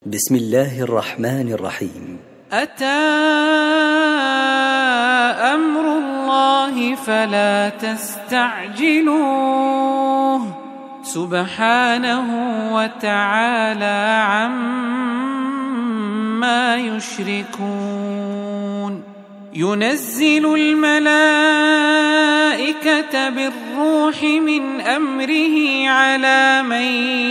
بسم الله الرحمن الرحيم. أتى أمر الله فلا تستعجلوه سبحانه وتعالى عما يشركون. ينزل الملائكة بالروح من أمره على من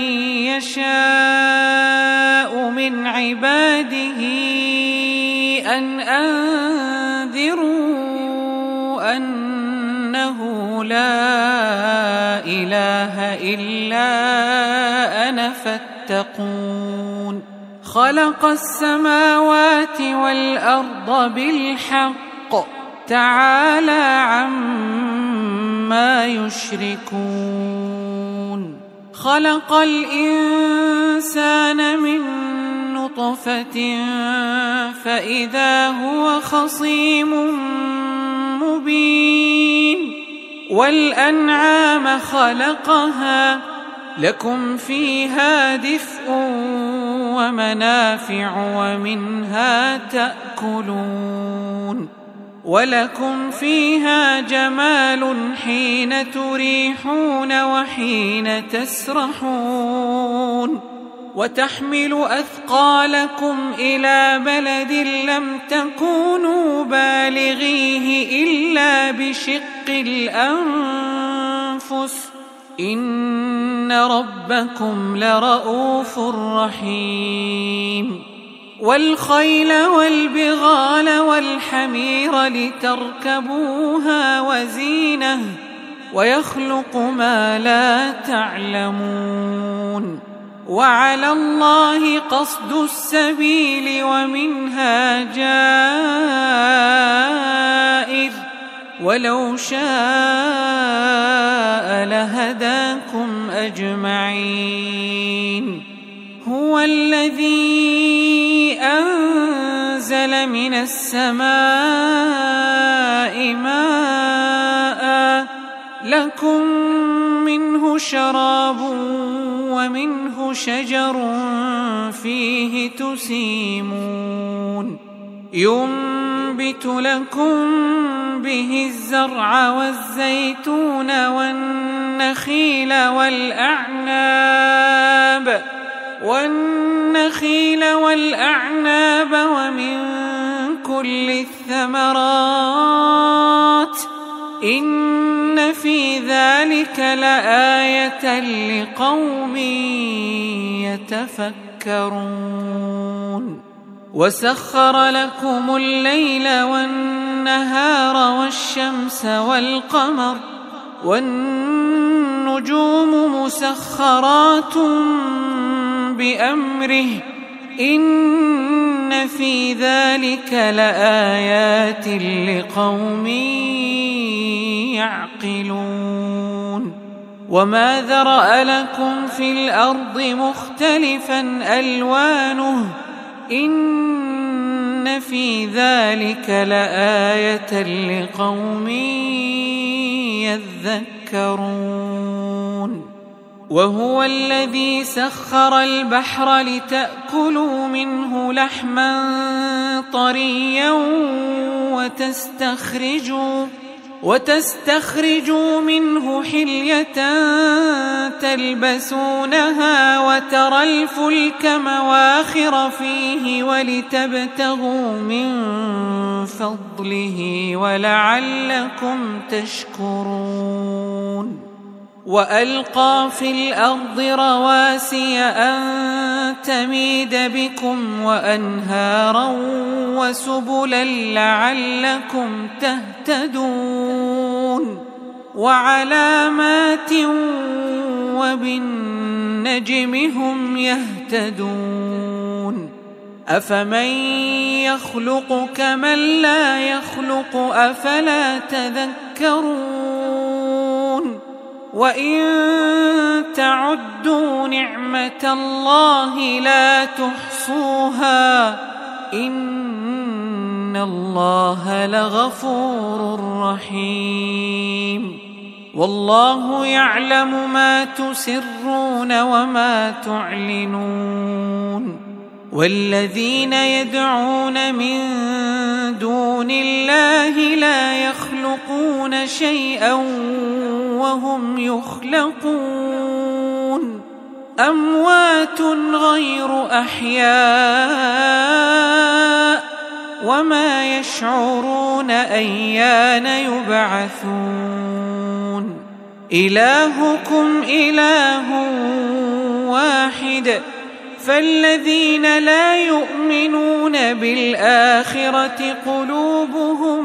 يشاء من عباده أن أنذروا أنه لا إله إلا أنا فاتقون. خلق السماوات والأرض بالحق تعالى عما يشركون. خلق الإنسان من نطفة فإذا هو خصيم مبين. والأنعام خلقها لكم فيها دفء ومنافع ومنها تأكلون. ولكم فيها جمال حين تريحون وحين تسرحون. وتحمل أثقالكم إلى بلد لم تكونوا بالغيه إلا بشق الأنفس إن ربكم لرؤوف رحيم. والخيل والبغال والحمير لتركبوها وزينة ويخلق ما لا تعلمون. وعلى الله قصد السبيل ومنها جائر ولو شاء لهداكم أجمعين. هو الذي أنزل من السماء ماء لكم منه شراب ومنه شجر فيه تسيمون. ينبت لكم به الزرع والزيتون والنخيل والأعناب ومن كل الثمرات إن في ذلك لآية لقوم يتفكرون. وسخر لكم الليل والنهار والشمس والقمر والنجوم مسخرات بأمره إن في ذلك لآيات لقوم يعقلون. وما ذرأ لكم في الأرض مختلفا ألوانه إن في ذلك لآية لقوم يذكرون. وهو الذي سخر البحر لتأكلوا منه لحما طريا وتستخرجوا منه حلية تلبسونها وترى الفلك مواخر فيه ولتبتغوا من فضله ولعلكم تشكرون. وألقى في الأرض رواسي أن تميد بكم وأنهارا وسبلا لعلكم تهتدون. وعلامات وبالنجم هم يهتدون. أفمن يخلق كمن لا يخلق أفلا تذكرون. وإن تعدوا نعمة الله لا تحصوها إن الله لغفور رحيم. والله يعلم ما تسرون وما تعلنون والذين يدعون من دون الله لا يخلقون شيئا وهم يخلقون أموات غير أحياء وما يشعرون أيان يبعثون إلهكم إله واحد فالذين لا يؤمنون بالآخرة قلوبهم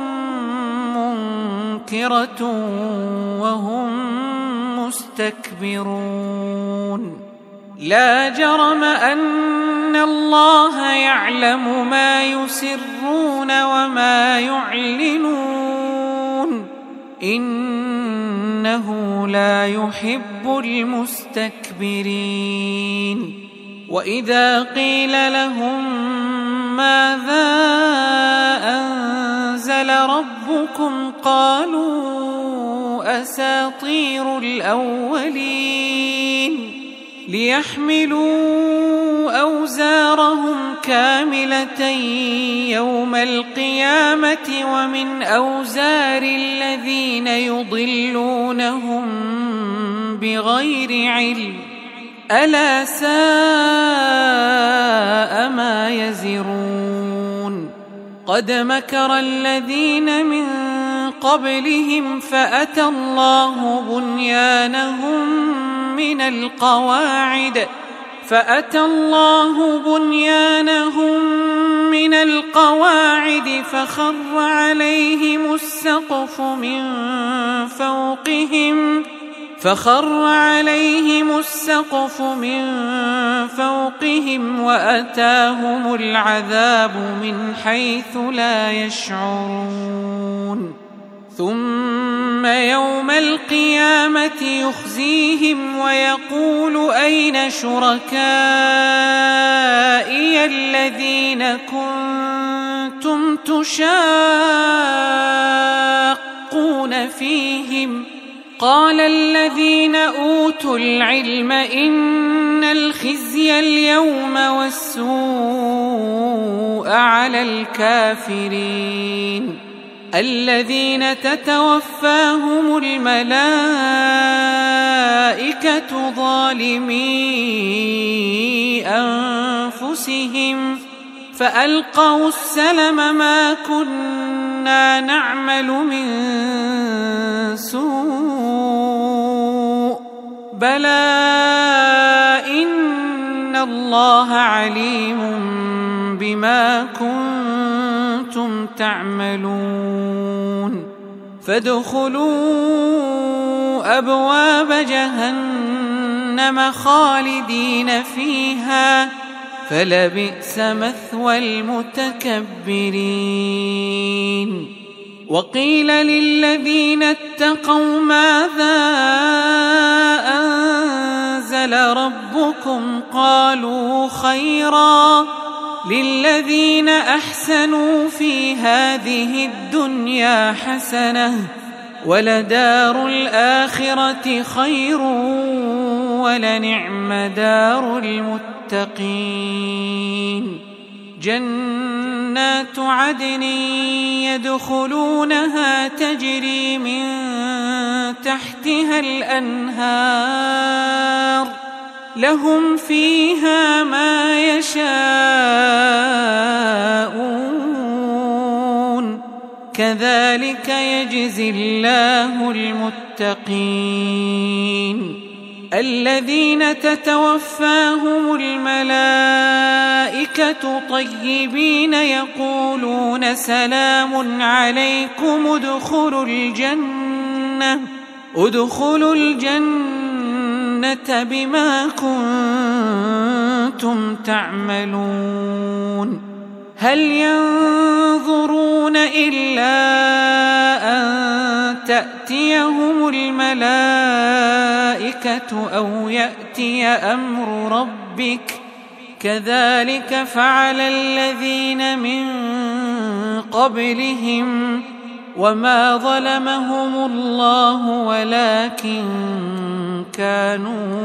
منكرة وهم مستكبرون لا جرم أن الله يعلم ما يسرون وما يعلنون إنه لا يحب المستكبرين وإذا قيل لهم ماذا أنزل ربكم قالوا أساطير الأولين ليحملوا أوزارهم كاملة يوم القيامة ومن أوزار الذين يضلونهم بغير علم ألا ساء ما يزرون قد مكر الذين من قبلهم فأتى الله بنيانهم من القواعد فخر عليهم السقف من فوقهم وأتاهم العذاب من حيث لا يشعرون ثم يوم القيامة يخزيهم ويقول أين شركائي الذين كنتم تشاقون فيهم قال الذين أوتوا العلم إن الخزي اليوم والسوء على الكافرين الذين تتوفاهم الملائكة ظالمي أنفسهم فألقوا السلم ما كنا نعمل من سوء بلى إن الله عليم بما كنتم تعملون فادخلوا أبواب جهنم خالدين فيها فلبئس مثوى المتكبرين وقيل للذين اتقوا ماذا أنزل ربكم قالوا خيرا للذين أحسنوا في هذه الدنيا حسنة ولدار الآخرة خير ولنعم دار المتقين جنات عدن يدخلونها تجري من تحتها الأنهار لهم فيها ما يشاءون كذلك يجزي الله المتقين الذين تتوفاهم الملائكة طيبين يقولون سلام عليكم ادخلوا الجنة بما كنتم تعملون هل ينظرون إلا أن تأتيهم الملائكة أو يأتي أمر ربك كذلك فعل الذين من قبلهم وما ظلمهم الله ولكن كانوا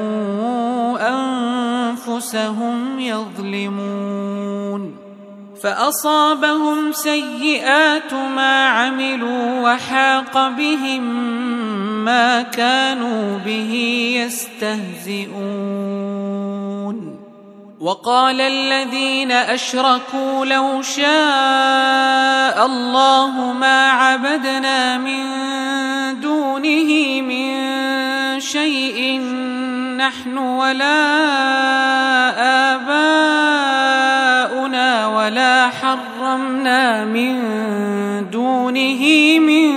أنفسهم يظلمون فأصابهم سيئات ما عملوا وحاق بهم ما كانوا به يستهزئون وقال الذين أشركوا لو شاء الله ما عبدنا من دونه من شيء نحن ولا آباؤنا ولا حرمنا من دونه من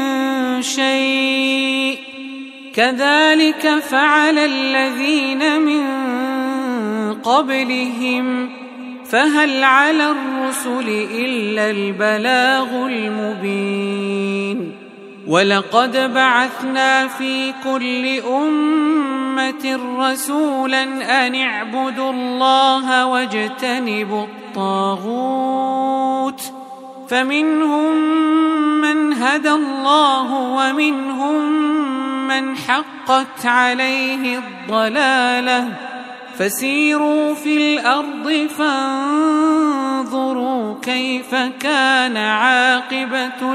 شيء كذلك فعل الذين من قبلهم فهل على الرسل إلا البلاغ المبين ولقد بعثنا في كل أمة رسولا أن اعبدوا الله واجتنبوا الطاغوت فمنهم من هدى الله ومنهم من حقت عليه الضلالة فسيروا في الأرض فانظروا كيف كان عاقبة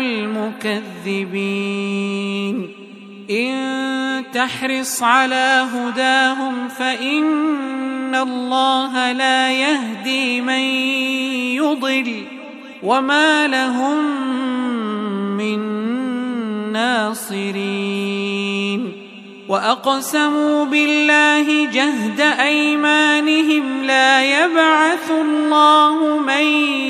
المكذبين إن تحرص على هداهم فإن الله لا يهدي من يضل وما لهم من ناصرين وأقسموا بالله جهد أيمانهم لا يبعث الله من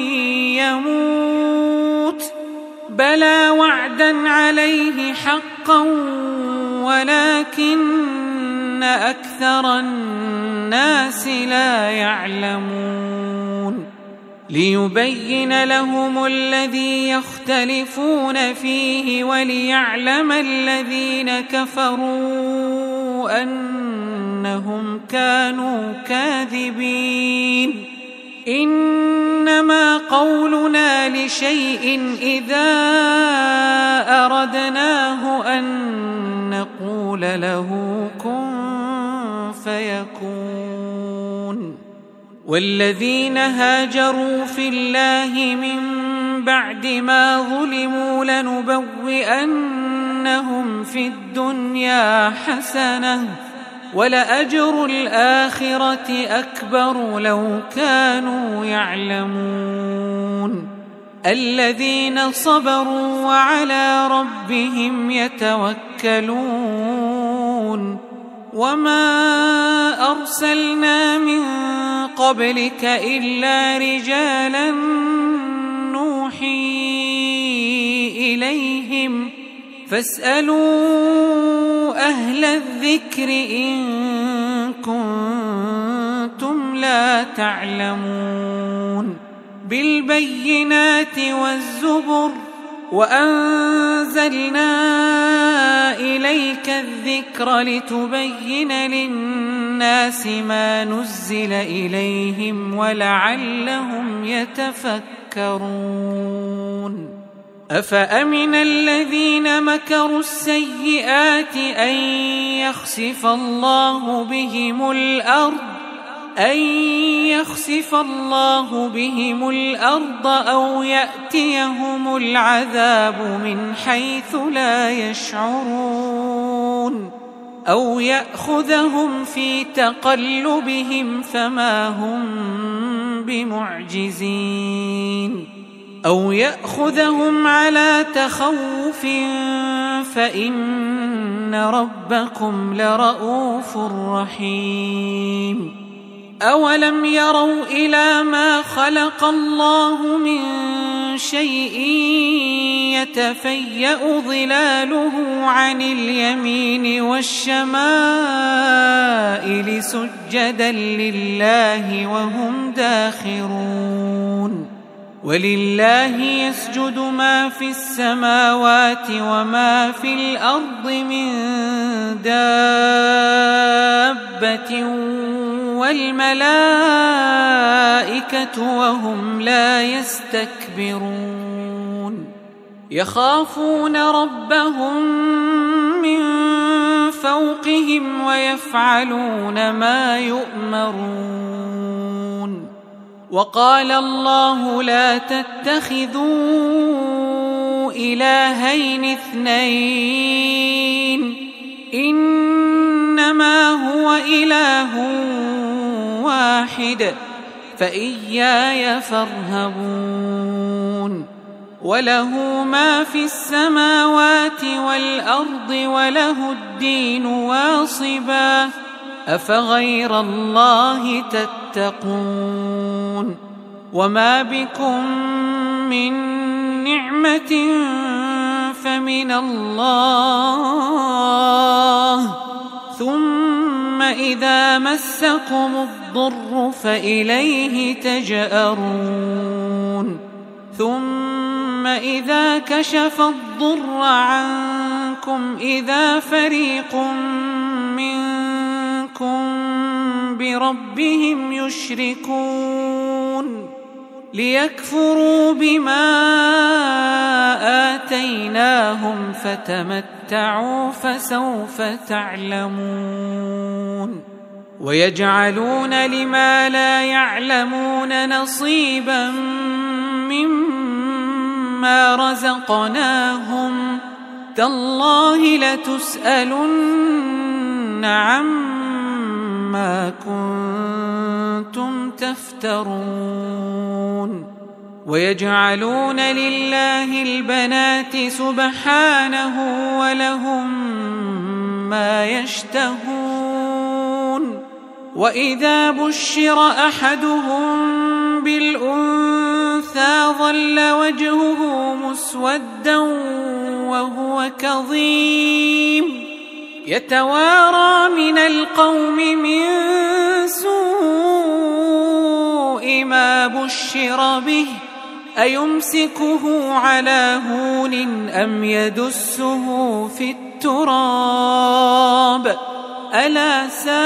يموت بلى وعدا عليه حقا ولكن أكثر الناس لا يعلمون ليبين لهم الذي يختلفون فيه وليعلم الذين كفروا أنهم كانوا كاذبين إنما قولنا لشيء إذا أردناه أن نقول له كن فيكون والذين هاجروا في الله من بعد ما ظلموا لنبوئنهم في الدنيا حسنة ولأجر الآخرة أكبر لو كانوا يعلمون الذين صبروا وعلى ربهم يتوكلون وما أرسلنا من قبلك إلا رجالا نوحي إليهم فاسألوا أهل الذكر إن كنتم لا تعلمون بالبينات والزبر وأنزلنا إليك الذكر لتبين للناس ما نزل إليهم ولعلهم يتفكرون أفأمن الذين مكروا السيئات أن يخسف الله بهم الأرض أو يأتيهم العذاب من حيث لا يشعرون أو يأخذهم في تقلبهم فما هم بمعجزين أو يأخذهم على تخوف فإن ربكم لرؤوف رحيم أولم يروا إلى ما خلق الله من شيء يتفيأ ظلاله عن اليمين والشمائل سجدا لله وهم داخرون ولله يسجد ما في السماوات وما في الأرض من دابة والملائكة وهم لا يستكبرون يخافون ربهم من فوقهم ويفعلون ما يؤمرون. وقال الله لا تتخذوا إلهين اثنين إنما هو إله واحد فإياي فارهبون. وله ما في السماوات والأرض وله الدين واصبا أفغير الله تتقون. وما بكم من نعمة فمن الله ثم إذا مسكم الضر فإليه تجأرون. ثم إذا كشف الضر عنكم إذا فريق منكم بربهم يشركون ليكفروا بما آتيناهم فتمتعوا فسوف تعلمون. ويجعلون لما لا يعلمون نصيبا مما رزقناهم تالله لتسألن عما كنتم تفترون. ويجعلون لله البنات سبحانه ولهم ما يشتهون. وإذا بشر أحدهم بالأنثى ظل وجهه مسودا وهو كظيم يتوارى من القوم من سوء ما بشر به أيمسكه على هون أم يدسه في التراب ألا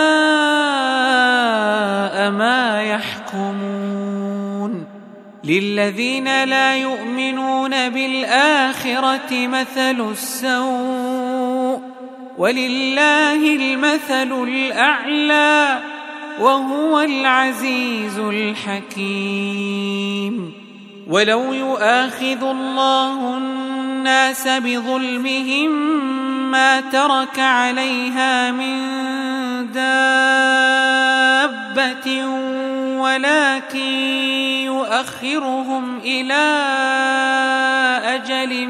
ساء ما يحكمون. للذين لا يؤمنون بالآخرة مثل السوء ولله المثل الأعلى وهو العزيز الحكيم. ولو يؤاخذ الله الناس بظلمهم ما ترك عليها من دابة ولكن يؤخرهم إلى أجل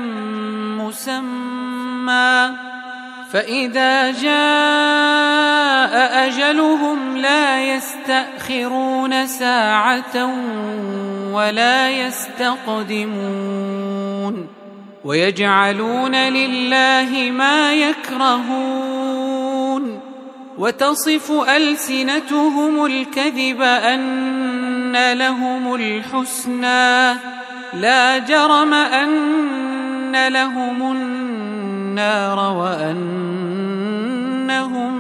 مسمى فإذا جاء أجلهم لا يستأخرون ساعة ولا يستقدمون. ويجعلون لله ما يكرهون وتصف ألسنتهم الكذب أن لهم الحسنى لا جرم أن لهم النار وأنهم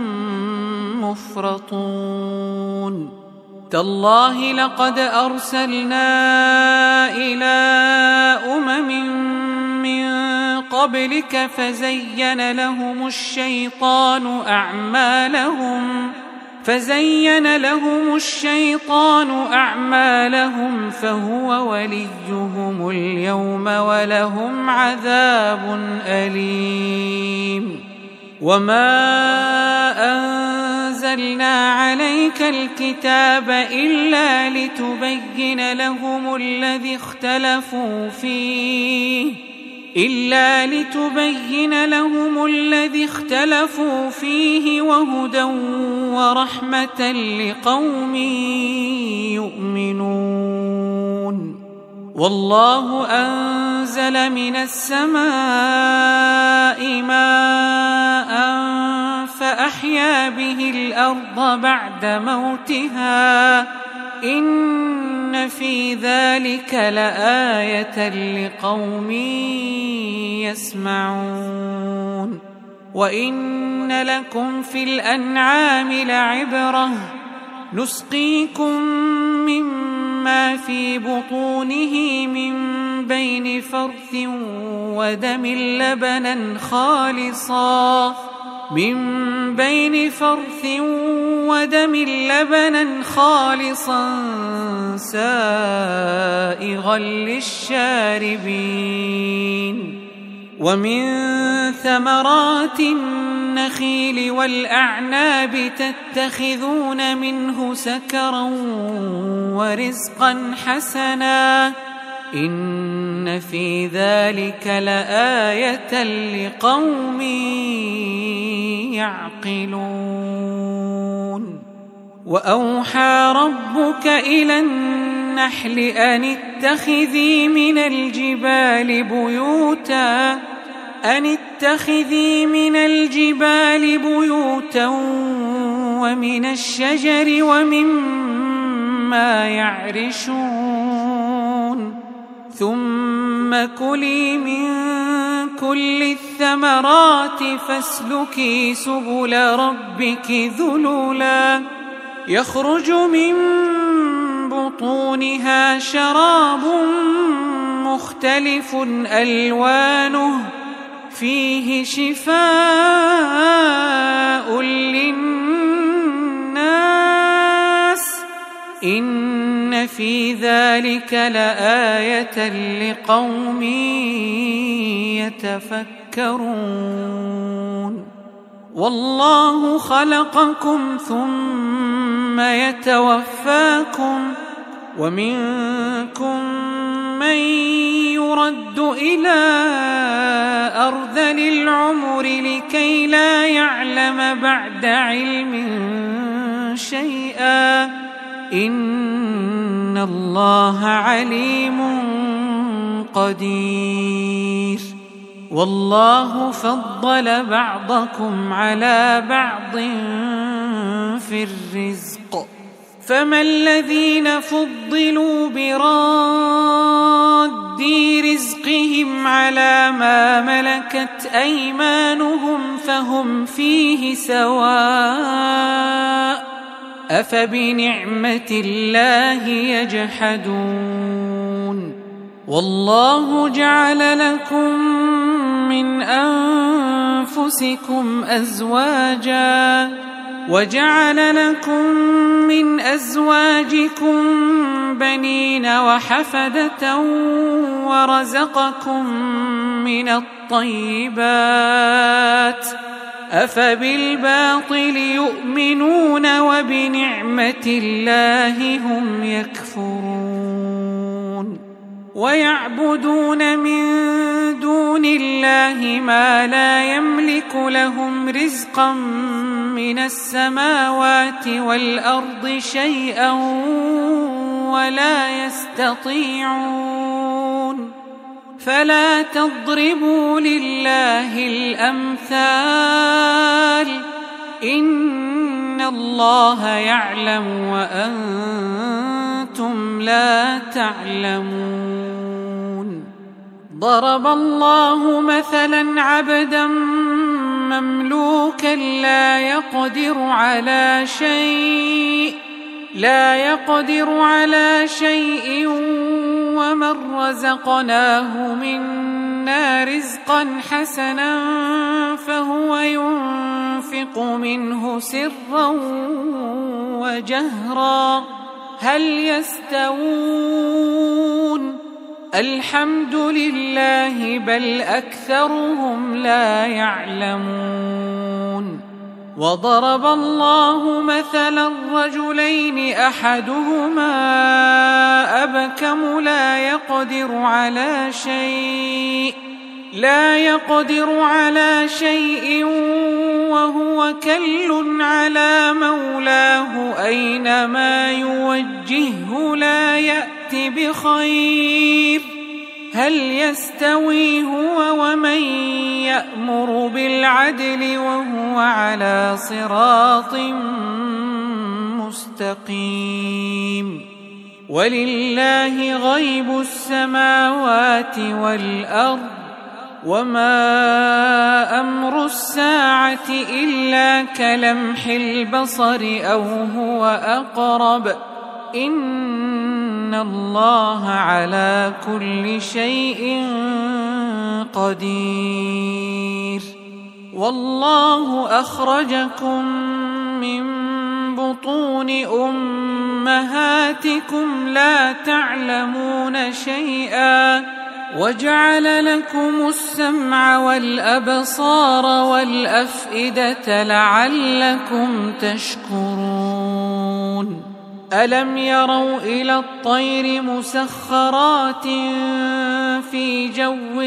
مفرطون. تالله لقد أرسلنا إلى أمم من قبلك فزين لهم الشيطان أعمالهم فهو وليهم اليوم ولهم عذاب أليم. وما أنزلنا عليك الكتاب إلا لتبين لهم الذي اختلفوا فيه وهدى ورحمة لقوم يؤمنون. والله أنزل من السماء ماء فأحيا به الأرض بعد موتها إن في ذلك لآية لقوم يسمعون. وإن لكم في الأنعام لعبرة نسقيكم مما في بطونه من بين فرث ودم لبنا خالصا سائغا للشاربين ومن ثمرات النخيل والأعناب تتخذون منه سكرا ورزقا حسنا إن في ذلك لآية لقوم يعقلون وأوحى ربك إلى النحل أن اتخذي من الجبال بيوتا ومن الشجر ومما يعرشون ثم كلي من كل الثمرات فاسلكي سبل ربك ذللا يخرج من بطونها شراب مختلف ألوانه فيه شفاء للناس إن في ذلك لآية لقوم يتفكرون والله خلقكم ثم يتوفاكم ومنكم من يرد إلى أرذل العمر لكي لا يعلم بعد علم شيئا إن الله عليم قدير والله فضل بعضكم على بعض في الرزق فما الذين فضلوا براد رزقهم على ما ملكت أيمانهم فهم فيه سواء أفبنعمة الله يجحدون والله جعل لكم من أنفسكم أزواجا وجعل لكم من أزواجكم بنين وحفدة ورزقكم من الطيبات أفبالباطل يؤمنون وبنعمة الله هم يكفرون ويعبدون من دون الله ما لا يملك لهم رزقا من السماوات والأرض شيئا ولا يستطيعون فلا تضربوا لله الأمثال إن الله يعلم وأنتم لا تعلمون ضرب الله مثلا عبدا مملوكا لا يقدر على شيء ومن رزقناه منا رزقا حسنا فهو ينفق منه سرا وجهرا هل يستوون الحمد لله بل أكثرهم لا يعلمون وضرب الله مثلا رجلين أحدهما أبكم لا يقدر على شيء وهو كل على مولاه أينما يوجهه لا يأت بخير هل يستوي هو ومن يأمر بالعدل وهو على صراط مستقيم ولله غيب السماوات والأرض وما أمر الساعة إلا كلمح البصر أو هو أقرب إن الله على كل شيء قدير. والله أخرجكم من بطون أمهاتكم لا تعلمون شيئا وجعل لكم السمع والأبصار والأفئدة لعلكم تشكرون. ألم يروا إلى الطير مسخرات في جو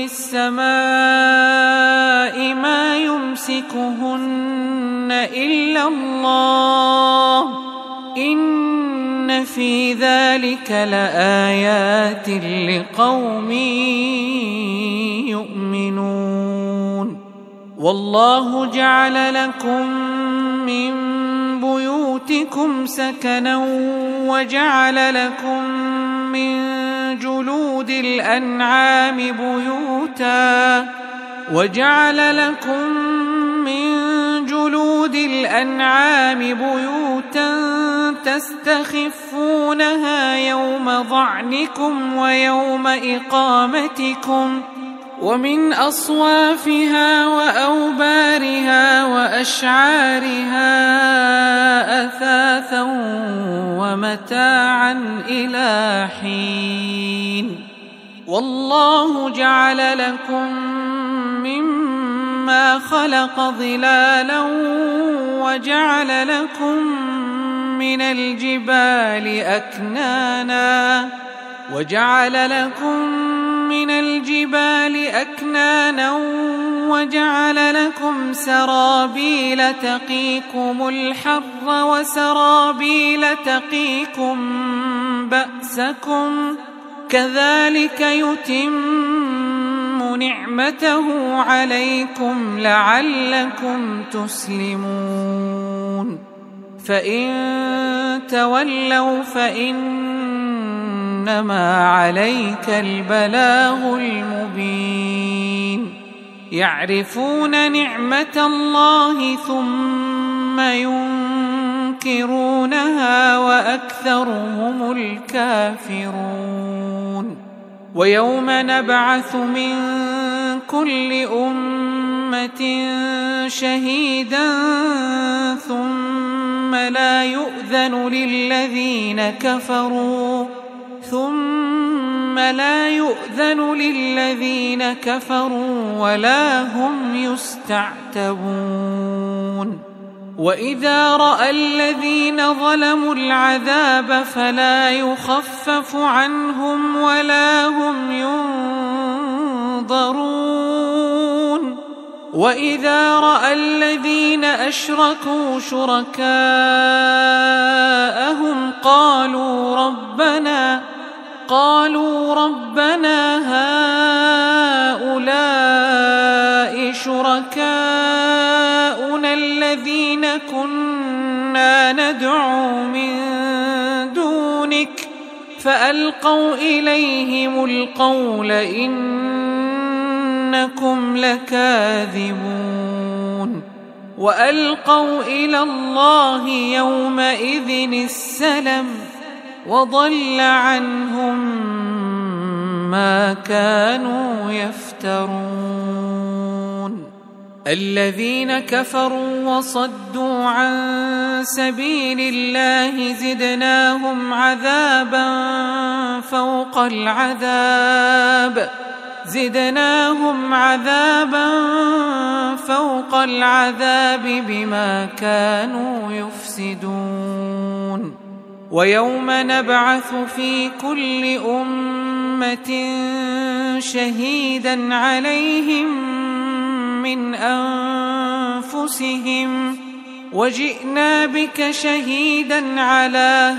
السماء ما يمسكهن إلا الله إن في ذلك لآيات لقوم يؤمنون. والله جعل لكم من بيوتكم سكنا وجعل لكم من جلود الأنعام بيوتا تستخفونها يوم ظعنكم ويوم إقامتكم ومن أصوافها وأوبارها وأشعارها أثاثا ومتاعا إلى حين. والله جعل لكم مما خلق ظلالا وجعل لكم من الجبال أكنانا وجعل لكم سرابيل تقيكم الحر وسرابيل تقيكم بأسكم كذلك يتم نعمته عليكم لعلكم تسلمون. فإن تولوا فإنما عليك البلاغ المبين. يعرفون نعمة الله ثم ينكرونها وأكثرهم الكافرون. ويوم نبعث من كل أمة شهيدا ثم لا يؤذن للذين كفروا ولا هم يستعتبون. وإذا رأى الذين ظلموا العذاب فلا يخفف عنهم ولا هم ينظرون. وإذا رأى الذين أشركوا شركاءهم قالوا ربنا هؤلاء شركاؤنا الذين كنا ندعو من دونك فألقوا إليهم القول إنكم لكاذبون. وألقوا إلى الله يومئذ السلم وضل عنهم ما كانوا يفترون. الذين كفروا وصدوا عن سبيل الله زدناهم عذابا فوق العذاب بما كانوا يفسدون. ويوم نبعث في كل أمة شهيدا عليهم من أنفسهم وجئنا بك شهيدا على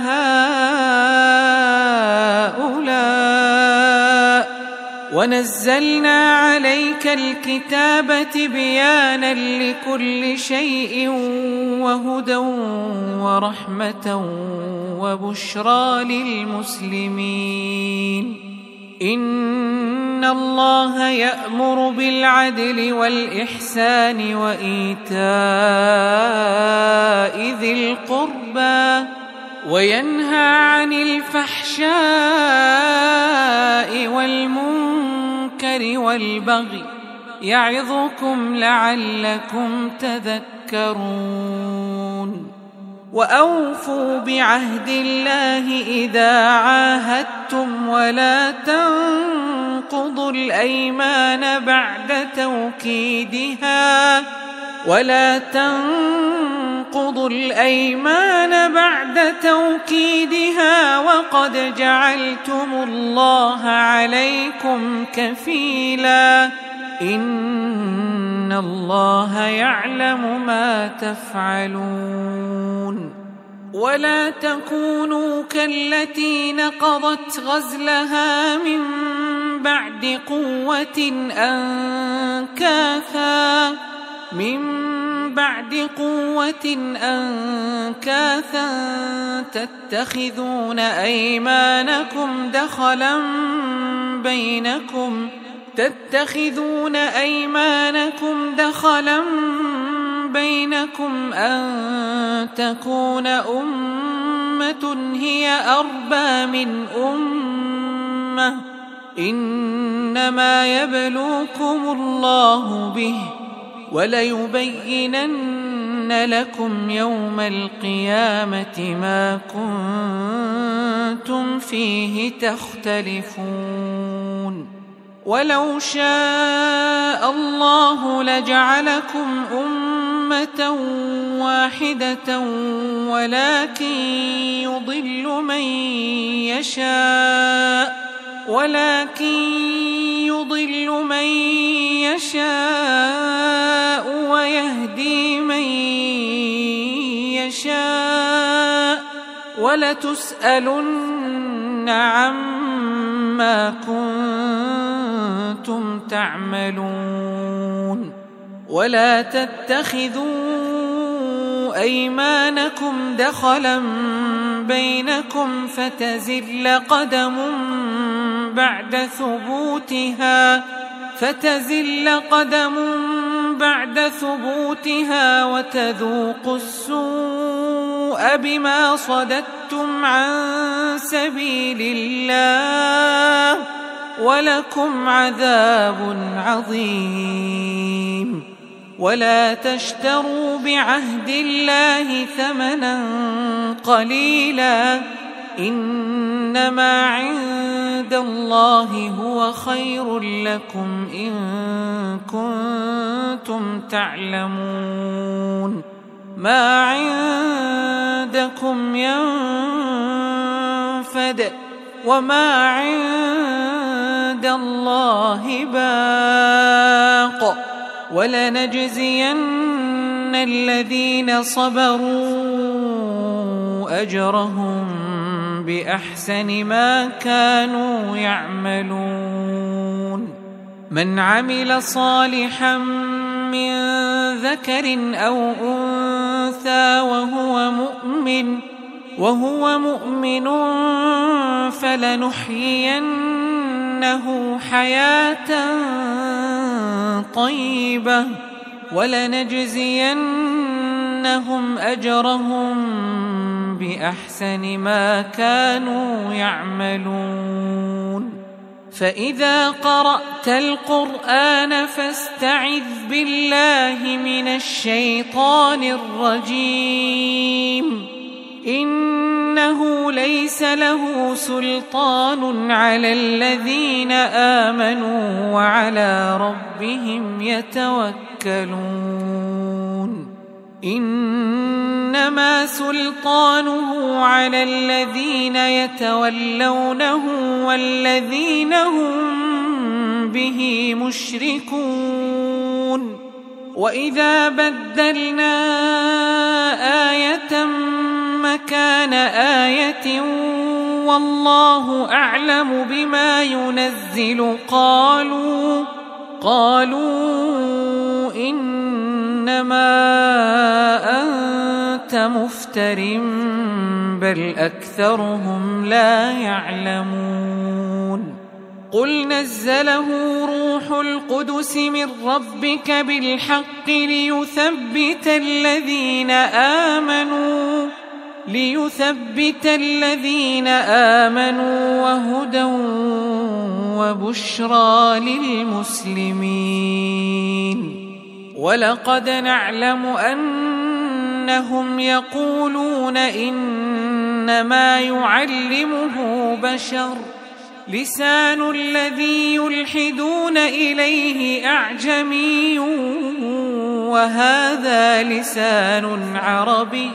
هؤلاء ونزلنا عليك الكتاب تبيانا لكل شيء وهدى ورحمة وبشرى للمسلمين. إن الله يأمر بالعدل والإحسان وإيتاء ذي القربى وينهى عن الفحشاء والمنكر والبغي يعظكم لعلكم تذكرون وأوفوا بعهد الله إذا عاهدتم ولا تنقضوا الأيمان بعد توكيدها وقد جعلتم الله عليكم كفيلا إن الله يعلم ما تفعلون ولا تكونوا كالتي نقضت غزلها من بعد قوة أنكاثا تتخذون أيمانكم دخلا بينكم أن تكون أمة هي أربى من أمة إنما يبلوكم الله به وليبينن لكم يوم القيامة ما كنتم فيه تختلفون ولو شاء الله لجعلكم أمة واحدة ولكن يضل من يشاء ويهدي من يشاء ولتسألن عما كنتم تعملون ولا تتخذوا أيمانكم دخلا بينكم فتزل قدم بعد ثبوتها وتذوقوا السوء بما صددتم عن سبيل الله ولكم عذاب عظيم ولا تشتروا بعهد الله ثمنا قليلا إنما عند الله هو خير لكم إن كنتم تعلمون ما عندكم ينفد وما عند الله باق ولنجزين الذين صبروا أجرهم بأحسن ما كانوا يعملون من عمل صالحا من ذكر أو أنثى وهو مؤمن فلنحيينه حياة طيبة ولنجزينهم أجرهم بأحسن ما كانوا يعملون فإذا قرأت القرآن فاستعذ بالله من الشيطان الرجيم إنه ليس له سلطان على الذين آمنوا وعلى ربهم يتوكلون إنما سلطانه على الذين يتولونه والذين هم به مشركون وإذا بدلنا آية مكان آية والله أعلم بما ينزل قالوا إنما أنت مفتر بل أكثرهم لا يعلمون قل نزله روح القدس من ربك بالحق ليثبت الذين ليثبت الذين آمنوا وهدى وبشرى للمسلمين. ولقد نعلم أنهم يقولون إنما يعلمه بشر، لسان الذي يلحدون إليه أعجمي وهذا لسان عربي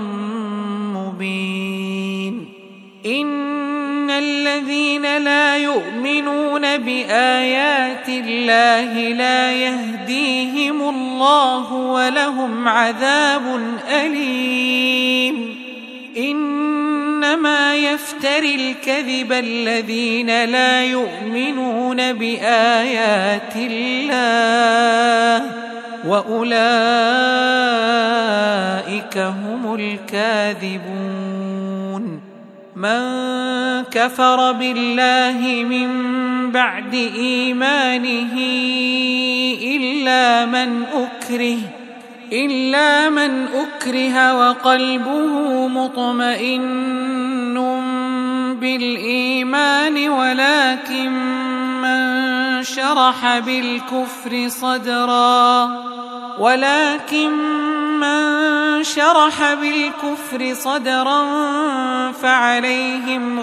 مبين. إن الذين لا يؤمنون بآيات الله لا يهديهم الله ولهم عذاب أليم. إنما يفتري الكذب الذين لا يؤمنون بآيات الله وأولئك هم الكاذبون. من كفر بالله من بعد إيمانه إلا من أكره وقلبه مطمئن بالإيمان ولكن من شرح بالكفر صدرا فعليهم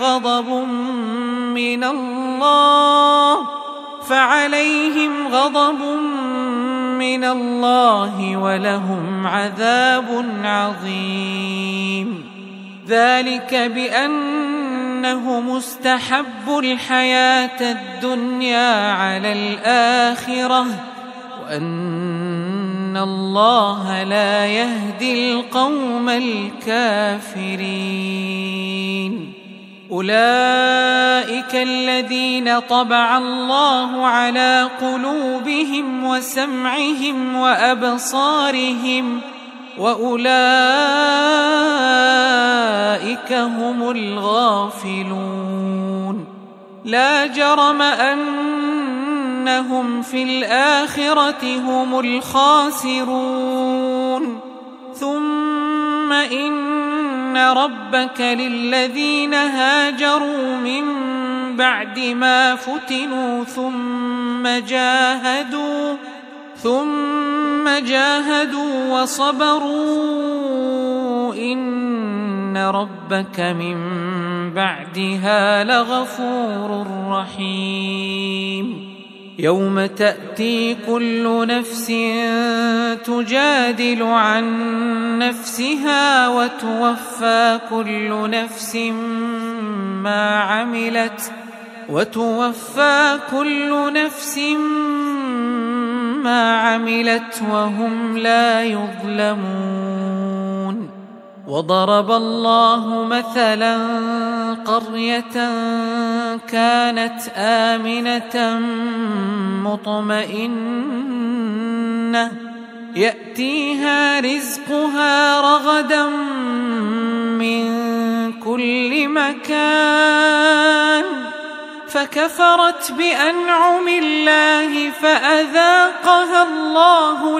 غضب من الله ولهم عذاب عظيم. ذلك بأنه مستحب الحياة الدنيا على الآخرة وأن الله لا يهدي القوم الكافرين. أولئك الذين طبع الله على قلوبهم وسمعهم وأبصارهم وأولئك هم الغافلون. لا جرم أنهم في الآخرة هم الخاسرون. ثم إن ربك للذين هاجروا من بعد ما فتنوا ثم جاهدوا وصبروا إن ربك من بعدها لغفور رحيم. يوم تأتي كل نفس تجادل عن نفسها وتوفى كل نفس ما عملت وهم لا يظلمون. وضرب الله مثلا قرية كانت آمنة مطمئنة يأتيها رزقها رغدا من كل مكان فكفرت بأنعم الله فأذاقها الله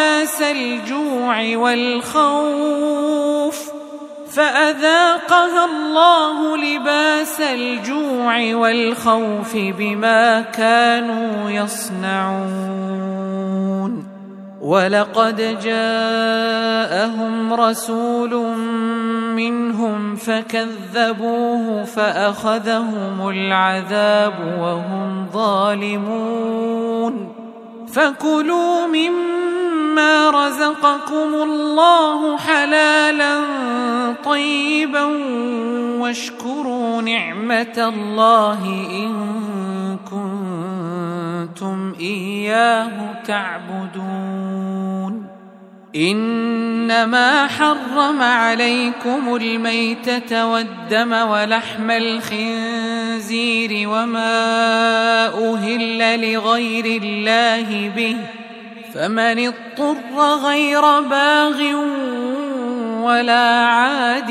لباس الجوع والخوف بما كانوا يصنعون. ولقد جاءهم رسول منهم فكذبوه فأخذهم العذاب وهم ظالمون. فكلوا مما رزقكم الله حلالا طيبا واشكروا نعمة الله إن كنتم إياه تعبدون. إنما حرم عليكم الميتة والدم ولحم الخنزير وما أهل لغير الله به فمن اضطر غير باغ ولا عاد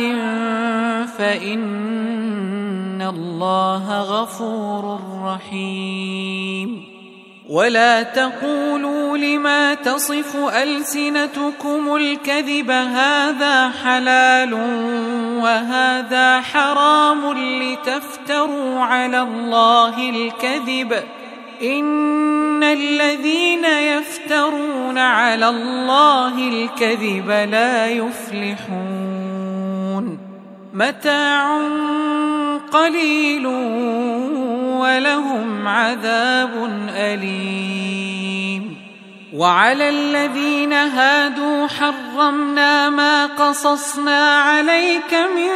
فإن الله غفور رحيم. ولا تقولوا لما تصف ألسنتكم الكذب هذا حلال وهذا حرام لتفتروا على الله الكذب إن الذين يفترون على الله الكذب لا يفلحون متاع قليل ولهم عذاب أليم وعلى الذين هادوا حرمنا ما قصصنا عليك من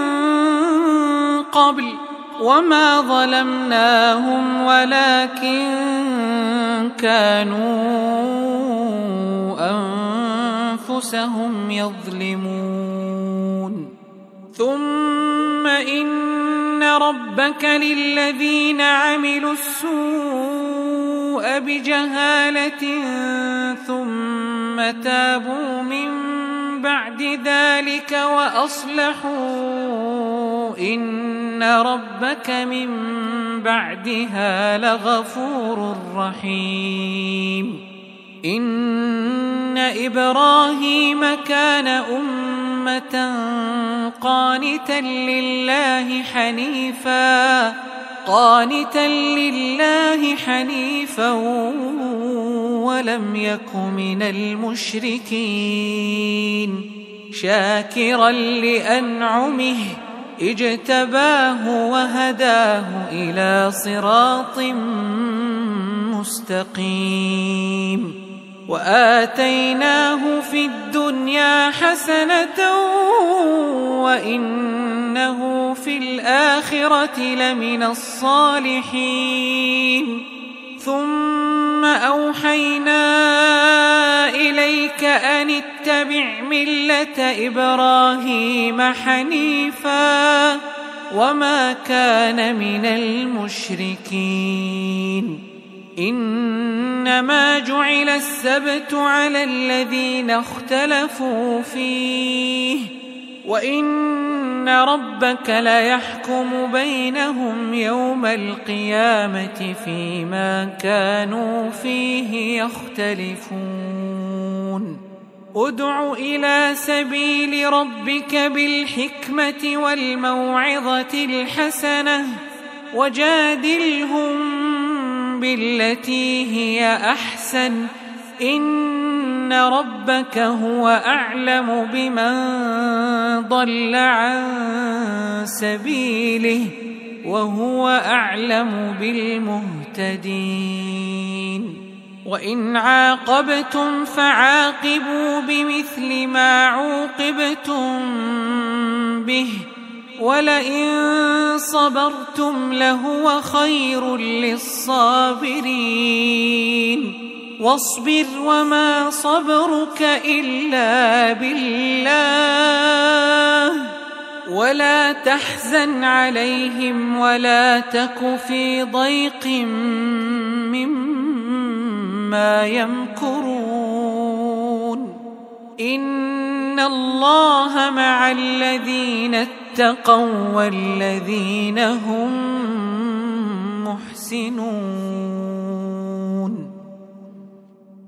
قبل وما ظلمناهم ولكن كانوا أنفسهم يظلمون ثم إن ربك للذين عملوا السوء بجهالة ثم تابوا من بعد ذلك وأصلحوا إن ربك من بعدها لغفور رحيم إن إبراهيم كان أمة قانتا لله حنيفا ولم يك من المشركين شاكرا لأنعمه اجتباه وهداه إلى صراط مستقيم وآتيناه في الدنيا حسنة وإنه في الآخرة لمن الصالحين ثم أوحينا إليك أن اتبع ملة إبراهيم حنيفا وما كان من المشركين إنما جعل السبت على الذين اختلفوا فيه وإن ربك ليحكم بينهم يوم القيامة فيما كانوا فيه يختلفون ادع إلى سبيل ربك بالحكمة والموعظة الحسنة وجادلهم بالتي هي أحسن إن ربك هو أعلم بمن ضل عن سبيله وهو أعلم بالمهتدين وإن عاقبتم فعاقبوا بمثل ما عوقبتم به ولئن صبرتم لهو خير للصابرين واصبر وما صبرك إلا بالله ولا تحزن عليهم ولا تك في ضيق مما يمكرون إن الله مع الذين اتقوا والذين هم محسنون